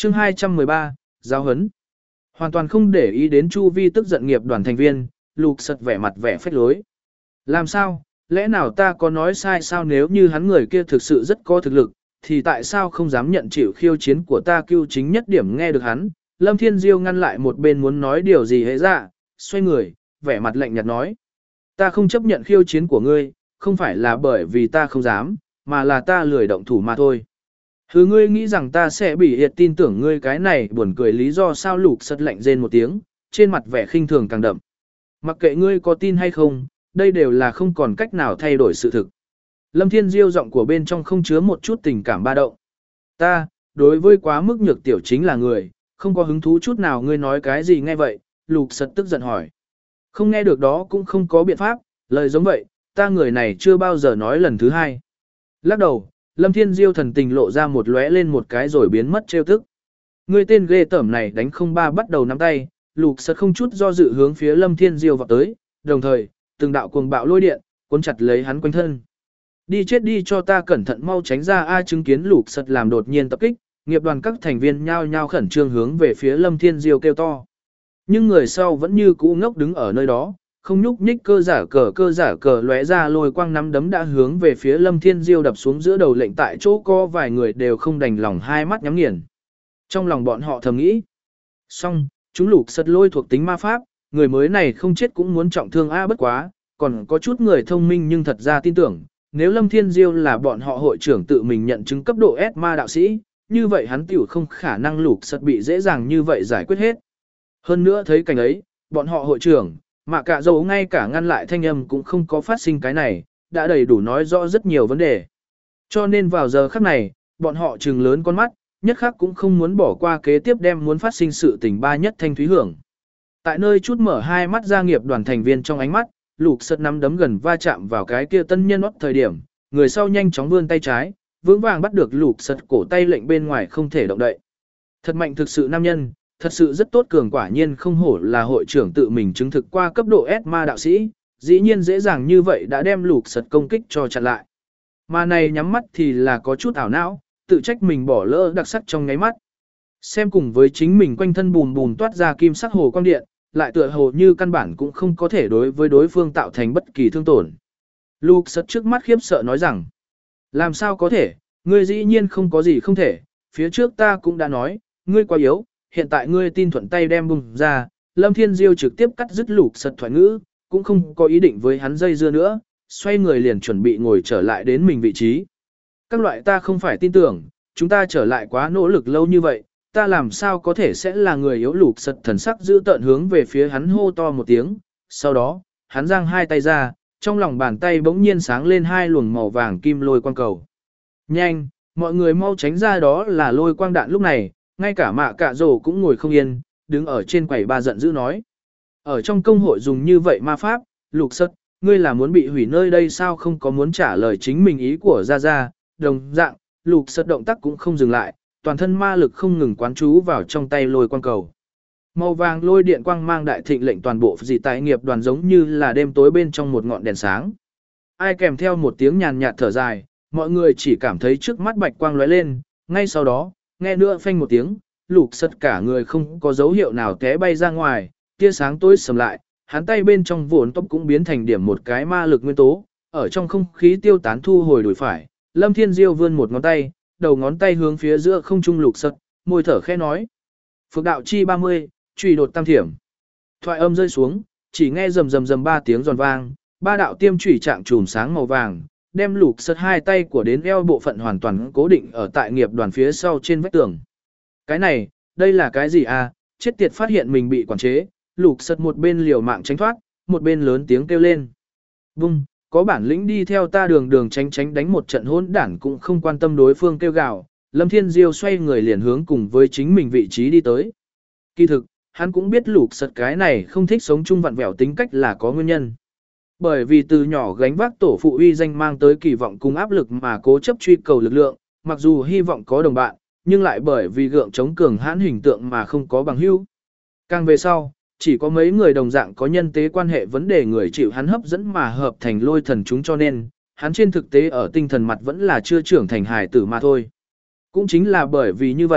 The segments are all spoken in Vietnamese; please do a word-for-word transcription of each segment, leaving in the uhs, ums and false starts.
chương hai trăm mười ba, giáo huấn. Hoàn toàn không để ý đến chu vi tức giận nghiệp đoàn thành viên, lục sật vẻ mặt vẻ phách lối. Làm sao, lẽ nào ta có nói sai sao? Nếu như hắn người kia thực sự rất có thực lực, thì tại sao không dám nhận chịu khiêu chiến của ta? Cưu chính nhất điểm nghe được hắn, Lâm Thiên Diêu ngăn lại một bên muốn nói điều gì hệ ra, xoay người, vẻ mặt lạnh nhạt nói. Ta không chấp nhận khiêu chiến của ngươi, không phải là bởi vì ta không dám, mà là ta lười động thủ mà thôi. Hứ, ngươi nghĩ rằng ta sẽ bị hiệt tin tưởng ngươi cái này buồn cười lý do sao? Lục sật lạnh rên một tiếng, trên mặt vẻ khinh thường càng đậm. Mặc kệ ngươi có tin hay không, đây đều là không còn cách nào thay đổi sự thực. Lâm Thiên Diêu giọng của bên trong không chứa một chút tình cảm ba động. Ta, đối với quá mức nhược tiểu chính là người, không có hứng thú chút nào. Ngươi nói cái gì nghe vậy? Lục sật tức giận hỏi. Không nghe được đó cũng không có biện pháp, lời giống vậy, ta người này chưa bao giờ nói lần thứ hai. Lắc đầu, Lâm Thiên Diêu thần tình lộ ra một lóe lên một cái rồi biến mất trêu tức. Ngươi tên ghê tởm này đánh không ba bắt đầu nắm tay, lục sật không chút do dự hướng phía Lâm Thiên Diêu vào tới, đồng thời, từng đạo cuồng bạo lôi điện, cuốn chặt lấy hắn quanh thân. Đi chết đi cho ta, cẩn thận mau tránh ra a! Chứng kiến lục sật làm đột nhiên tập kích, nghiệp đoàn các thành viên nhao nhao khẩn trương hướng về phía Lâm Thiên Diêu kêu to. Nhưng người sau vẫn như cũ ngốc đứng ở nơi đó, không nhúc nhích. Cơ giả cờ cơ giả cờ lóe ra lôi quang nắm đấm đã hướng về phía Lâm Thiên Diêu đập xuống giữa đầu. Lệnh tại chỗ có vài người đều không đành lòng, hai mắt nhắm nghiền. Trong lòng bọn họ thầm nghĩ, xong, chúng lục sật lôi thuộc tính ma pháp, người mới này không chết cũng muốn trọng thương a. Bất quá, còn có chút người thông minh nhưng thật ra tin tưởng, nếu Lâm Thiên Diêu là bọn họ hội trưởng tự mình nhận chứng cấp độ S ma đạo sĩ, như vậy hắn tiểu không khả năng lục sật bị dễ dàng như vậy giải quyết hết. Hơn nữa thấy cảnh ấy, bọn họ hội trưởng, mà cả dầu ngay cả ngăn lại thanh âm cũng không có phát sinh, cái này, đã đầy đủ nói rõ rất nhiều vấn đề. Cho nên vào giờ khắc này, bọn họ trừng lớn con mắt, nhất khắc cũng không muốn bỏ qua kế tiếp đem muốn phát sinh sự tình. Ba nhất thanh thúy hưởng. Tại nơi chút mở hai mắt gia nghiệp đoàn thành viên trong ánh mắt, lục sật nắm đấm gần va chạm vào cái kia tân nhân óc thời điểm, người sau nhanh chóng vươn tay trái, vững vàng bắt được lục sật cổ tay, lệnh bên ngoài không thể động đậy. Thật mạnh thực sự nam nhân, thật sự rất tốt cường, quả nhiên không hổ là hội trưởng tự mình chứng thực qua cấp độ S ma đạo sĩ, dĩ nhiên dễ dàng như vậy đã đem lục sật công kích cho chặn lại. Mà này nhắm mắt thì là có chút ảo não, tự trách mình bỏ lỡ đặc sắc trong ngáy mắt. Xem cùng với chính mình quanh thân bùn bùn toát ra kim sắc hồ quang điện, lại tựa hồ như căn bản cũng không có thể đối với đối phương tạo thành bất kỳ thương tổn. Lục sật trước mắt khiếp sợ nói rằng, làm sao có thể, ngươi dĩ nhiên không có gì không thể, phía trước ta cũng đã nói, ngươi quá yếu, hiện tại ngươi tin thuận tay đem bùng ra. Lâm Thiên Diêu trực tiếp cắt dứt lục sật thoại ngữ, cũng không có ý định với hắn dây dưa nữa, xoay người liền chuẩn bị ngồi trở lại đến mình vị trí. Các loại ta không phải tin tưởng, chúng ta trở lại quá nỗ lực lâu như vậy, ta làm sao có thể sẽ là người yếu? Lục sật thần sắc giữ tợn hướng về phía hắn hô to một tiếng, sau đó, hắn giang hai tay ra, trong lòng bàn tay bỗng nhiên sáng lên hai luồng màu vàng kim lôi quang cầu. Nhanh, mọi người mau tránh ra, đó là lôi quang đạn. Lúc này, ngay cả mạ cạ rồ cũng ngồi không yên, đứng ở trên quầy ba giận dữ nói. Ở trong công hội dùng như vậy ma pháp, lục sật, ngươi là muốn bị hủy nơi đây sao? Không có muốn trả lời chính mình ý của Gia Gia, đồng dạng, lục sật động tác cũng không dừng lại, toàn thân ma lực không ngừng quán trú vào trong tay lôi quang cầu. Màu vàng lôi điện quang mang đại thịnh lệnh toàn bộ dị tại nghiệp đoàn giống như là đêm tối bên trong một ngọn đèn sáng. Ai kèm theo một tiếng nhàn nhạt thở dài, mọi người chỉ cảm thấy trước mắt bạch quang lóe lên, ngay sau đó, nghe nữa phanh một tiếng, lục sật cả người không có dấu hiệu nào té bay ra ngoài, tia sáng tối sầm lại, hắn tay bên trong vốn tóc cũng biến thành điểm một cái ma lực nguyên tố, ở trong không khí tiêu tán thu hồi đuổi phải. Lâm Thiên Diêu vươn một ngón tay, đầu ngón tay hướng phía giữa không trung lục sật, môi thở khẽ nói. Phược đạo chi ba mươi, truy đột tam thiểm. Thoại âm rơi xuống, chỉ nghe rầm rầm rầm ba tiếng giòn vang, ba đạo tiêm chủy trạng chùm sáng màu vàng, đem lục sật hai tay của đến eo bộ phận hoàn toàn cố định ở tại nghiệp đoàn phía sau trên vách tường. Cái này, đây là cái gì à? Chết tiệt, phát hiện mình bị quản chế, lục sật một bên liều mạng tránh thoát, một bên lớn tiếng kêu lên. Vung, có bản lĩnh đi theo ta đường đường tránh tránh đánh một trận hỗn đản cũng không quan tâm đối phương kêu gào. Lâm Thiên Diêu xoay người liền hướng cùng với chính mình vị trí đi tới. Kỳ thực, hắn cũng biết lục sật cái này không thích sống chung vặn vẹo tính cách là có nguyên nhân. Bởi vì từ nhỏ gánh vác tổ phụ uy danh mang tới kỳ vọng cùng áp lực mà cố chấp truy cầu lực lượng, mặc dù hy vọng có đồng bạn, nhưng lại bởi vì gượng chống cường hãn hình tượng mà không có bằng hữu. Càng về sau, chỉ có mấy người đồng dạng có nhân tế quan hệ vấn đề người chịu hắn hấp dẫn mà hợp thành lôi thần chúng, cho nên, hắn trên thực tế ở tinh thần mặt vẫn là chưa trưởng thành hài tử mà thôi. Cũng chính là bởi vì như vậy,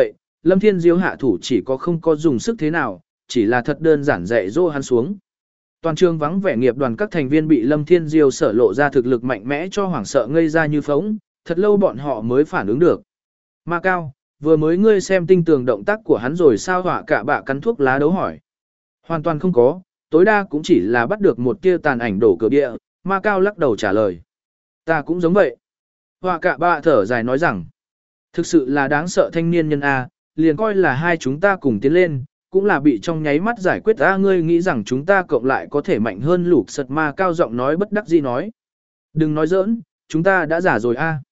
Lâm Thiên Diêu hạ thủ chỉ có không có dùng sức thế nào, chỉ là thật đơn giản dạy dỗ hắn xuống. Toàn trường vắng vẻ nghiệp đoàn các thành viên bị Lâm Thiên Diêu sở lộ ra thực lực mạnh mẽ cho hoảng sợ ngây ra như phóng, thật lâu bọn họ mới phản ứng được. Ma Cao, vừa mới ngươi xem tinh tường động tác của hắn rồi sao? Họa cả bạ cắn thuốc lá đấu hỏi. Hoàn toàn không có, tối đa cũng chỉ là bắt được một tia tàn ảnh đổ cửa địa. Ma Cao lắc đầu trả lời. Ta cũng giống vậy. Họa cả bạ thở dài nói rằng, thực sự là đáng sợ thanh niên nhân A, liền coi là hai chúng ta cùng tiến lên, cũng là bị trong nháy mắt giải quyết. A, ngươi nghĩ rằng chúng ta cộng lại có thể mạnh hơn Lục Sật? Ma Cao giọng nói bất đắc dĩ nói. Đừng nói giỡn, chúng ta đã giả rồi A.